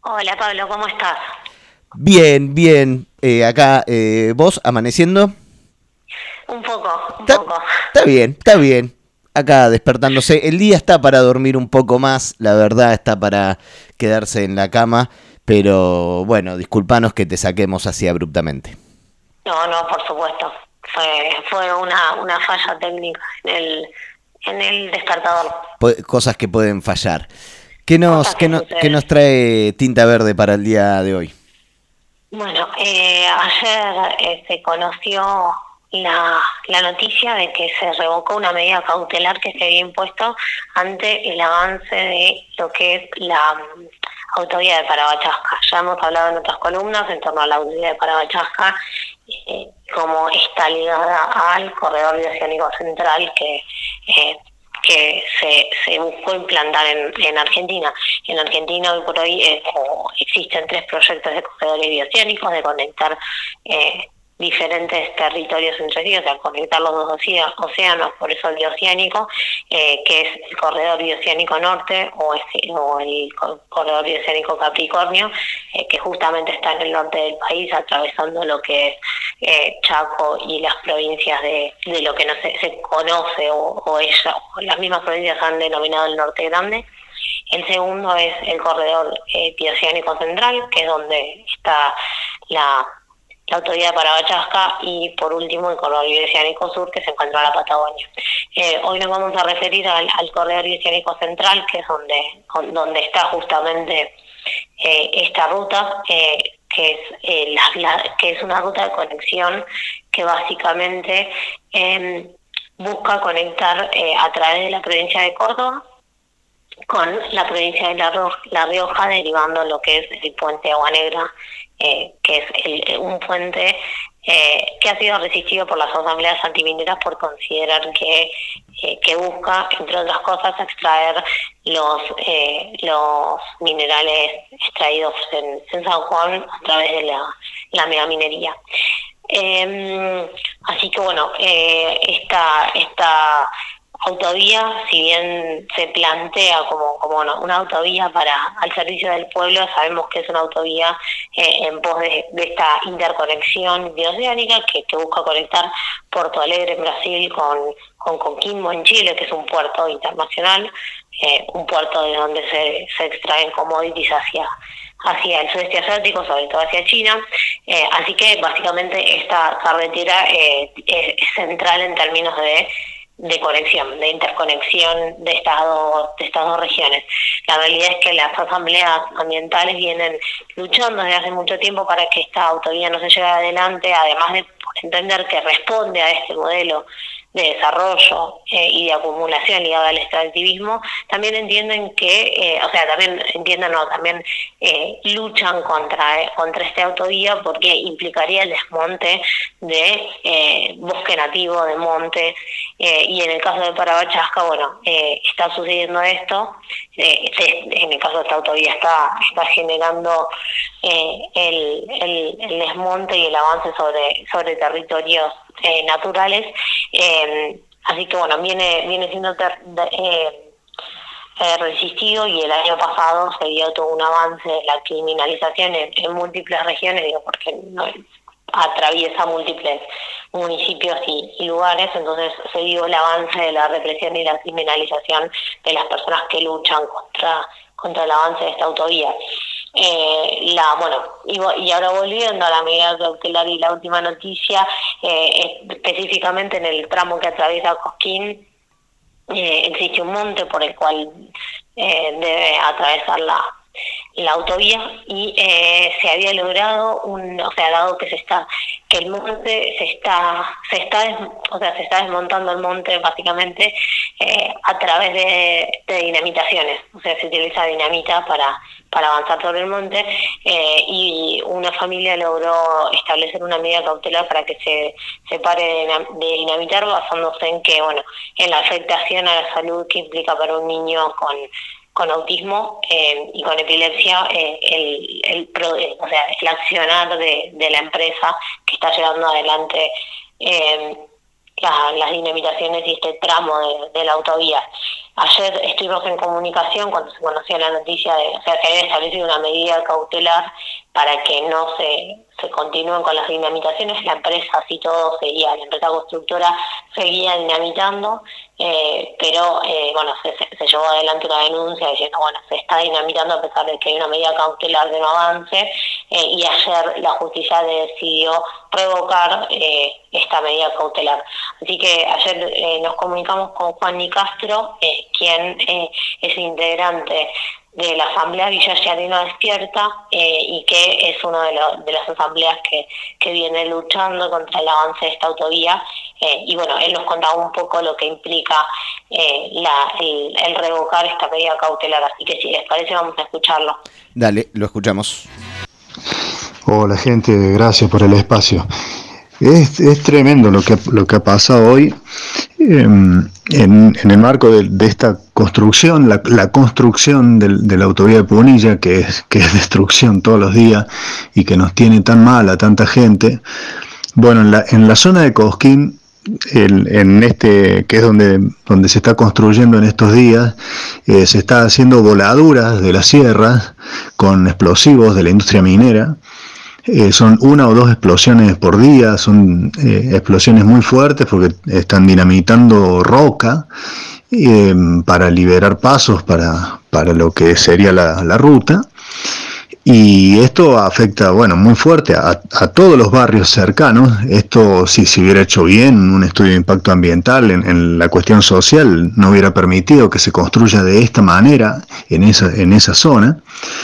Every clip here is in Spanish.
Hola Pablo, ¿cómo estás? Bien, bien. Acá, vos amaneciendo. Un poco, un Está, poco. está bien, está bien. Acá despertándose. El día está para dormir un poco más, la verdad está para quedarse en la cama, pero bueno, disculpanos que te saquemos así abruptamente. No, no, por supuesto. Fue una falla técnica en el despertador. Cosas que pueden fallar. ¿Qué nos, Cosas qué que no- qué suceden. nos trae Tinta Verde para el día de hoy? Bueno, ayer se conoció la noticia de que se revocó una medida cautelar que se había impuesto ante el avance de lo que es la autovía de Parabachasca. Ya hemos hablado en otras columnas en torno a la autovía de Parabachasca, como está ligada al corredor bioceánico central eh, que se buscó implantar en Argentina. En Argentina hoy por hoy existen tres proyectos de corredores bioceánicos, de conectar diferentes territorios entre sí, o sea, conectar los dos océanos, por eso el bioceánico, que es el corredor bioceánico norte o el corredor bioceánico Capricornio, que justamente está en el norte del país, atravesando lo que es Chaco y las provincias de lo que no se conoce o las mismas provincias han denominado el norte grande. El segundo es el corredor bioceánico central, que es donde está la autovía de Parabachasca, y por último el corredor bioceánico sur, que se encuentra en la Patagonia. Hoy nos vamos a referir al corredor bioceánico central, que es donde está justamente esta ruta, que es una ruta de conexión que básicamente busca conectar a través de la provincia de Córdoba con la provincia de La Rioja, derivando lo que es el puente Agua Negra, que es un puente que ha sido resistido por las asambleas antimineras por considerar que busca, entre otras cosas, extraer los minerales extraídos en San Juan a través de la megaminería. Así que bueno, esta autovía, si bien se plantea como una autovía al servicio del pueblo, sabemos que es una autovía en pos de esta interconexión bioceánica que busca conectar Porto Alegre en Brasil con Coquimbo en Chile, que es un puerto internacional, un puerto de donde se extraen commodities hacia el sudeste asiático, sobre todo hacia China. Así que básicamente esta carretera es central en términos de conexión, de interconexión de estas dos regiones. La realidad es que las asambleas ambientales vienen luchando desde hace mucho tiempo para que esta autovía no se lleve adelante, además de entender que responde a este modelo de desarrollo y de acumulación ligado al extractivismo. También entienden también luchan contra esta autovía, porque implicaría el desmonte de bosque nativo, de monte, y en el caso de Parabachasca, bueno, está sucediendo esto. En el caso de esta autovía está generando el desmonte y el avance sobre territorios naturales. Así que bueno, viene siendo resistido, y el año pasado se dio todo un avance de la criminalización en múltiples regiones, digo, porque no atraviesa múltiples municipios y lugares. Entonces se dio el avance de la represión y la criminalización de las personas que luchan contra el avance de esta autovía. Y ahora volviendo a la medida cautelar y la última noticia, específicamente en el tramo que atraviesa Cosquín, existe un monte por el cual debe atravesar la autovía, y se había logrado dado que el monte se está desmontando el monte básicamente a través de dinamitaciones. O sea, se utiliza dinamita para avanzar sobre el monte, y una familia logró establecer una medida cautelar para que se pare de dinamitar, basándose en que, bueno, en la afectación a la salud que implica para un niño con autismo y con epilepsia, el accionar de la empresa que está llevando adelante las dinamitaciones y este tramo de la autovía. Ayer estuvimos en comunicación cuando se conocía la noticia de, o sea, que había establecido una medida cautelar para que no se continúen con las dinamitaciones. La empresa, así todo, la empresa constructora seguía dinamitando, pero bueno, se llevó adelante una denuncia diciendo, bueno, se está dinamitando a pesar de que hay una medida cautelar de no avance, y ayer la justicia decidió revocar esta medida cautelar. Así que ayer nos comunicamos con Juan Nicastro, quien es integrante de la Asamblea Villa Giardino Despierta, y que es una de las asambleas que viene luchando contra el avance de esta autovía, y bueno, él nos contaba un poco lo que implica el revocar esta medida cautelar, así que si les parece vamos a escucharlo. Dale, lo escuchamos. Hola gente, gracias por el espacio. Es tremendo lo que ha pasado hoy en el marco de esta construcción, la construcción de la autovía de Punilla, que es destrucción todos los días y que nos tiene tan mal a tanta gente. Bueno, en la zona de Cosquín, que es donde se está construyendo en estos días, se está haciendo voladuras de las sierras con explosivos de la industria minera. Son 1 o 2 explosiones por día, son explosiones muy fuertes porque están dinamitando roca para liberar pasos para lo que sería la ruta. Y esto afecta, bueno, muy fuerte a todos los barrios cercanos. Esto, si se hubiera hecho bien un estudio de impacto ambiental en la cuestión social, no hubiera permitido que se construya de esta manera en esa zona.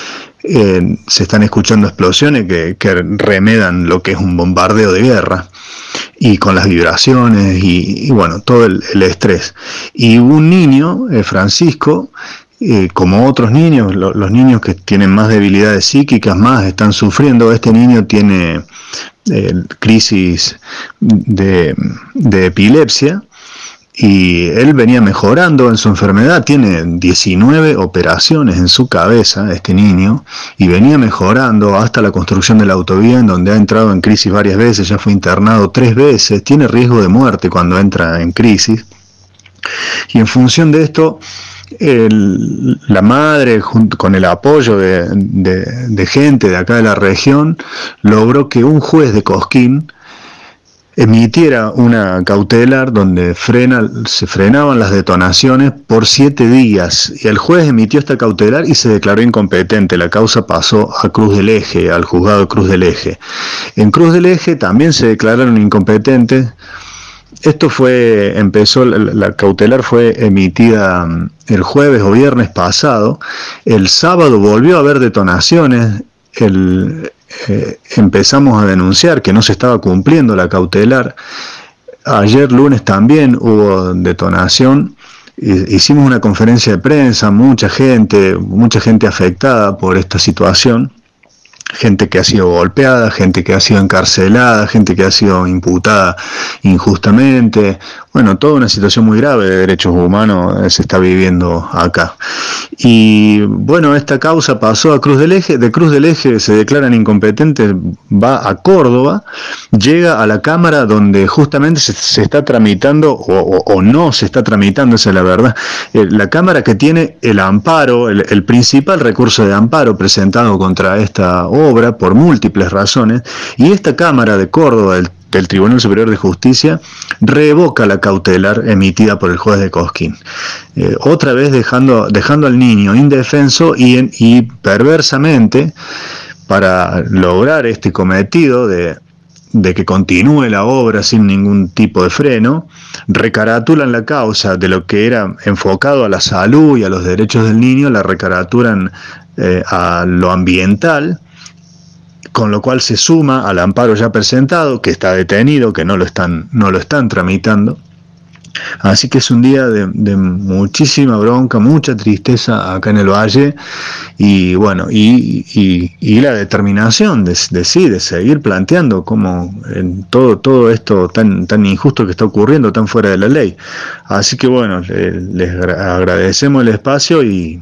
Se están escuchando explosiones que remedan lo que es un bombardeo de guerra, y con las vibraciones y bueno, todo el estrés. Y un niño, Francisco, como otros niños, los niños que tienen más debilidades psíquicas, más están sufriendo. Este niño tiene crisis de epilepsia, y él venía mejorando en su enfermedad. Tiene 19 operaciones en su cabeza, este niño, y venía mejorando hasta la construcción de la autovía, en donde ha entrado en crisis varias veces, ya fue internado 3 veces, tiene riesgo de muerte cuando entra en crisis. Y en función de esto, la madre, junto con el apoyo de gente de acá de la región, logró que un juez de Cosquín emitiera una cautelar donde se frenaban las detonaciones por 7 días, y el juez emitió esta cautelar y se declaró incompetente. La causa pasó a Cruz del Eje, al juzgado de Cruz del Eje. En Cruz del Eje también se declararon incompetentes. La cautelar fue emitida el jueves o viernes pasado. El sábado volvió a haber detonaciones. Empezamos a denunciar que no se estaba cumpliendo la cautelar. Ayer lunes también hubo detonación. Hicimos una conferencia de prensa, mucha gente afectada por esta situación. Gente que ha sido golpeada, gente que ha sido encarcelada, gente que ha sido imputada injustamente. Bueno, toda una situación muy grave de derechos humanos se está viviendo acá. Y bueno, esta causa pasó a Cruz del Eje. De Cruz del Eje se declaran incompetentes, va a Córdoba, llega a la Cámara, donde justamente se está tramitando, o no se está tramitando, esa es la verdad, la Cámara que tiene el amparo, el principal recurso de amparo presentado contra esta obra por múltiples razones. Y esta Cámara de Córdoba, del Tribunal Superior de Justicia, revoca la cautelar emitida por el juez de Cosquín, otra vez dejando al niño indefenso, y perversamente, para lograr este cometido de que continúe la obra sin ningún tipo de freno, recaratulan la causa de lo que era enfocado a la salud y a los derechos del niño, la recaraturan a lo ambiental, con lo cual se suma al amparo ya presentado, que está detenido, que no lo están tramitando. Así que es un día de muchísima bronca, mucha tristeza acá en el Valle, y bueno, y la determinación de seguir planteando como en todo esto tan injusto que está ocurriendo, tan fuera de la ley. Así que bueno, les agradecemos el espacio y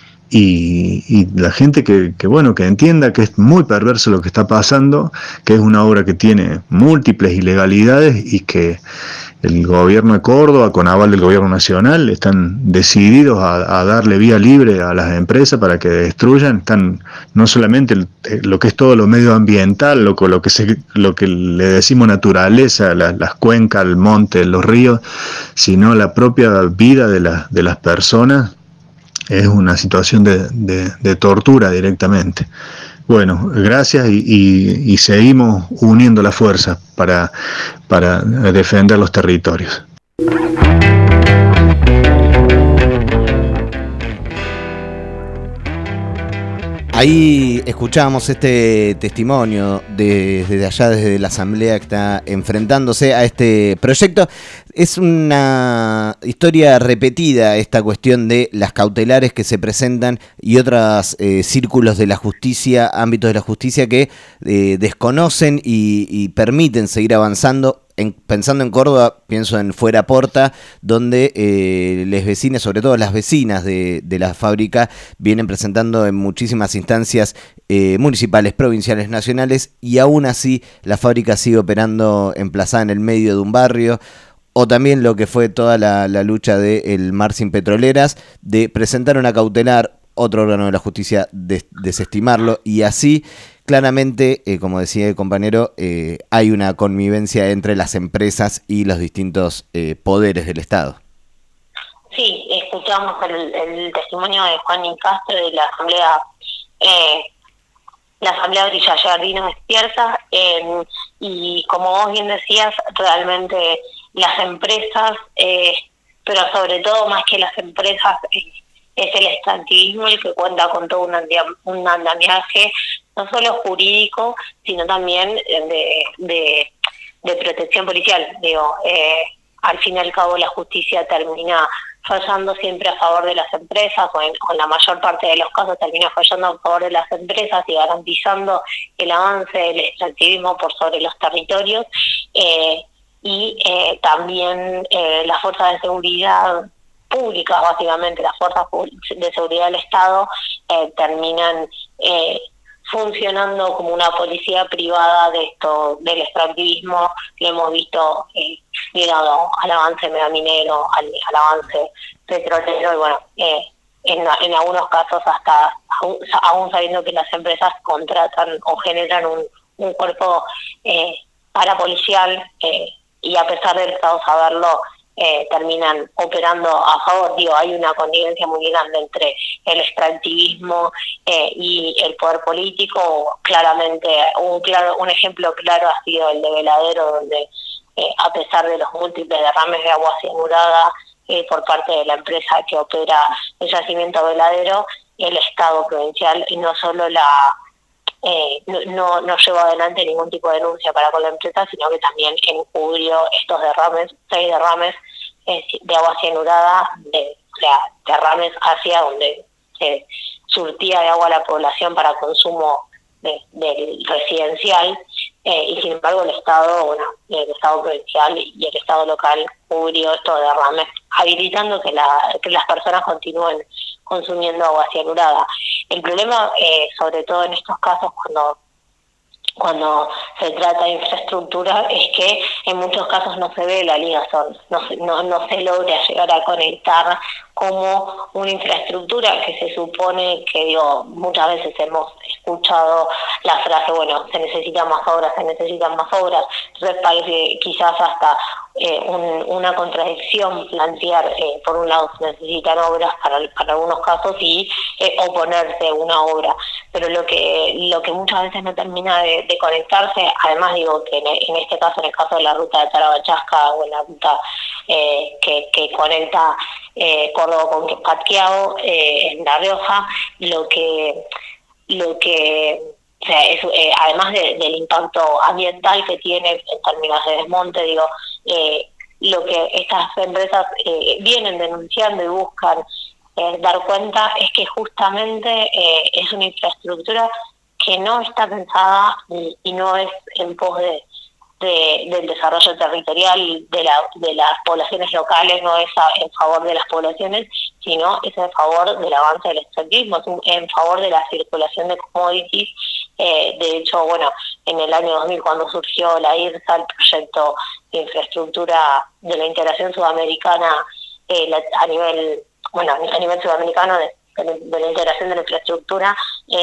la gente que entienda que es muy perverso lo que está pasando, que es una obra que tiene múltiples ilegalidades y que el gobierno de Córdoba, con aval del gobierno nacional, están decididos a darle vía libre a las empresas para que destruyan. Están no solamente lo que es todo lo medioambiental, lo que le decimos naturaleza, las cuencas, el monte, los ríos, sino la propia vida de las personas. Es una situación de tortura directamente. Bueno, gracias y seguimos uniendo las fuerzas para defender los territorios. Ahí escuchamos este testimonio desde allá, desde la asamblea que está enfrentándose a este proyecto. Es una historia repetida esta cuestión de las cautelares que se presentan y otros círculos de la justicia, ámbitos de la justicia que desconocen y permiten seguir avanzando. Pensando en Córdoba, pienso en Fuera Porta, donde las vecinas, sobre todo las vecinas de la fábrica, vienen presentando en muchísimas instancias municipales, provinciales, nacionales, y aún así la fábrica sigue operando emplazada en el medio de un barrio. O también lo que fue toda la lucha del Mar Sin Petroleras, de presentar una cautelar, otro órgano de la justicia desestimarlo, y así claramente, como decía el compañero, hay una convivencia entre las empresas y los distintos poderes del Estado. Sí, escuchamos el testimonio de Juan Nicastro de la asamblea Brilla Jardino Despierta, y como vos bien decías, realmente las empresas, pero sobre todo más que las empresas, es el extractivismo el que cuenta con todo un andamiaje, no solo jurídico, sino también de protección policial. Digo, al fin y al cabo la justicia termina fallando siempre a favor de las empresas, o en la mayor parte de los casos termina fallando a favor de las empresas y garantizando el avance del extractivismo por sobre los territorios, y también las fuerzas de seguridad públicas, básicamente las fuerzas de seguridad del Estado, terminan funcionando como una policía privada del extractivismo. Lo hemos visto ligado al avance megaminero, al avance petrolero, y bueno, en algunos casos hasta aún sabiendo que las empresas contratan o generan un cuerpo parapolicial, y a pesar del Estado saberlo, terminan operando a favor. Digo, hay una connivencia muy grande entre el extractivismo y el poder político. Claramente, un ejemplo claro ha sido el de Veladero, donde a pesar de los múltiples derrames de agua cianurada por parte de la empresa que opera el yacimiento Veladero, el Estado provincial no solo no llevó adelante ningún tipo de denuncia para con la empresa, sino que también encubrió estos 6 derrames de agua cianurada, derrames hacia donde se surtía de agua a la población para consumo del residencial, y sin embargo el Estado provincial y el Estado local cubrió estos derrames, habilitando que las personas continúen consumiendo agua cianurada. El problema, sobre todo en estos casos, cuando se trata de infraestructura, es que en muchos casos no se ve la ligazón, no se logra llegar a conectar como una infraestructura que se supone que, digo, muchas veces hemos escuchado la frase, bueno, se necesitan más obras. Entonces parece quizás hasta una contradicción plantear, por un lado se necesitan obras para algunos casos y oponerse a una obra, pero lo que muchas veces no termina de conectarse, además digo que en este caso, en el caso de la ruta de Tarabachasca, o en la ruta que conecta Córdoba con Patquiao, en La Rioja, lo que o sea, es, además del impacto ambiental que tiene en términos de desmonte, digo, lo que estas empresas vienen denunciando y buscan dar cuenta es que justamente es una infraestructura que no está pensada y no es en pos del desarrollo territorial de las poblaciones locales, no es en favor de las poblaciones, sino es en favor del avance del extractivismo, es en favor de la circulación de commodities De hecho, bueno, en el año 2000 cuando surgió la IRSA, el proyecto de infraestructura de la integración sudamericana a nivel sudamericano de la integración de la infraestructura,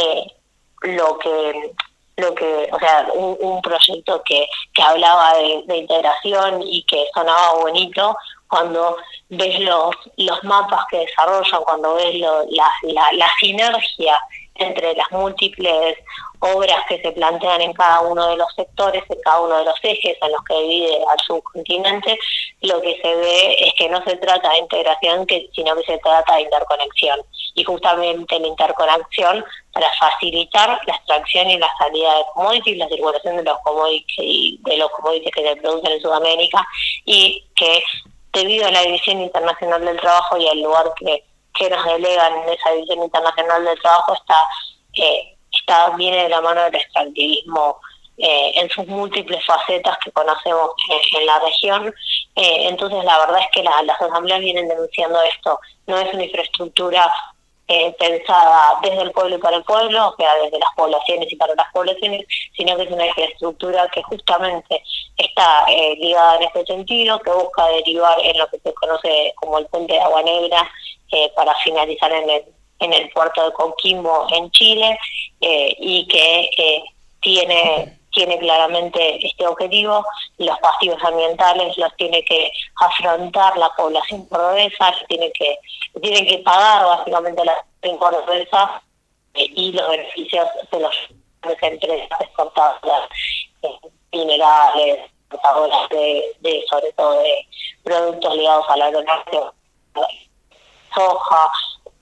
o sea, un proyecto que hablaba de integración y que sonaba bonito. Cuando ves los mapas que desarrollan, cuando ves la sinergia entre las múltiples obras que se plantean en cada uno de los sectores, en cada uno de los ejes en los que divide al subcontinente, lo que se ve es que no se trata de integración, sino que se trata de interconexión. Y justamente la interconexión para facilitar la extracción y la salida de commodities, la circulación de los commodities que se producen en Sudamérica, y que debido a la División Internacional del Trabajo y al lugar que nos delegan en esa División Internacional del Trabajo, viene de la mano del extractivismo en sus múltiples facetas que conocemos en la región. Entonces la verdad es que las asambleas vienen denunciando esto. No es una infraestructura pensada desde el pueblo y para el pueblo, o sea, desde las poblaciones y para las poblaciones, sino que es una infraestructura que justamente está ligada en este sentido, que busca derivar en lo que se conoce como el puente de Agua Negra, para finalizar en el puerto de Coquimbo, en Chile, y que tiene claramente este objetivo. Los pasivos ambientales los tiene que afrontar la población cordobesa, tienen que pagar básicamente la población cordobesa, y los beneficios de las empresas exportadoras minerales, exportadoras de sobre todo de productos ligados al agronegocio, soja,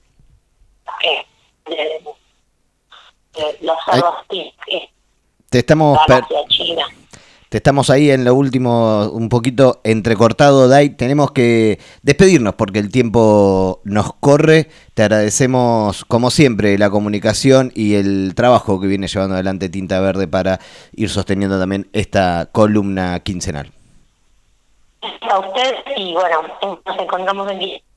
los cerdos, te estamos China. Te estamos ahí en lo último, un poquito entrecortado, Dai. Tenemos que despedirnos porque el tiempo nos corre. Te agradecemos, como siempre, la comunicación y el trabajo que viene llevando adelante Tinta Verde para ir sosteniendo también esta columna quincenal. A usted, y bueno, nos encontramos en